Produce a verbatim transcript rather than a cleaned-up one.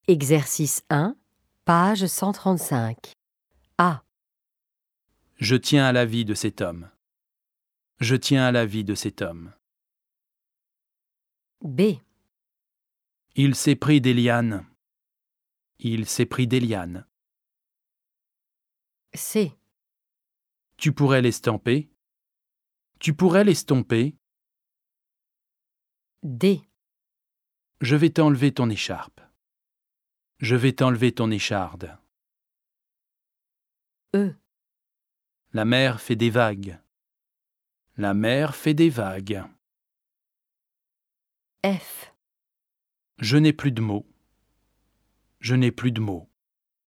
Exercice un, page cent trente-cinq. A. Je tiens à la vie de cet homme. Je tiens à la vie de cet homme. B. Il s'est pris des lianes. Il s'est pris des lianes. C. Tu pourrais l'estamper. Tu pourrais l'estomper. D. Je vais t'enlever ton écharpe. Je vais t'enlever ton écharde. E. La mer fait des vagues. La mer fait des vagues. F. Je n'ai plus de mots. Je n'ai plus de mots.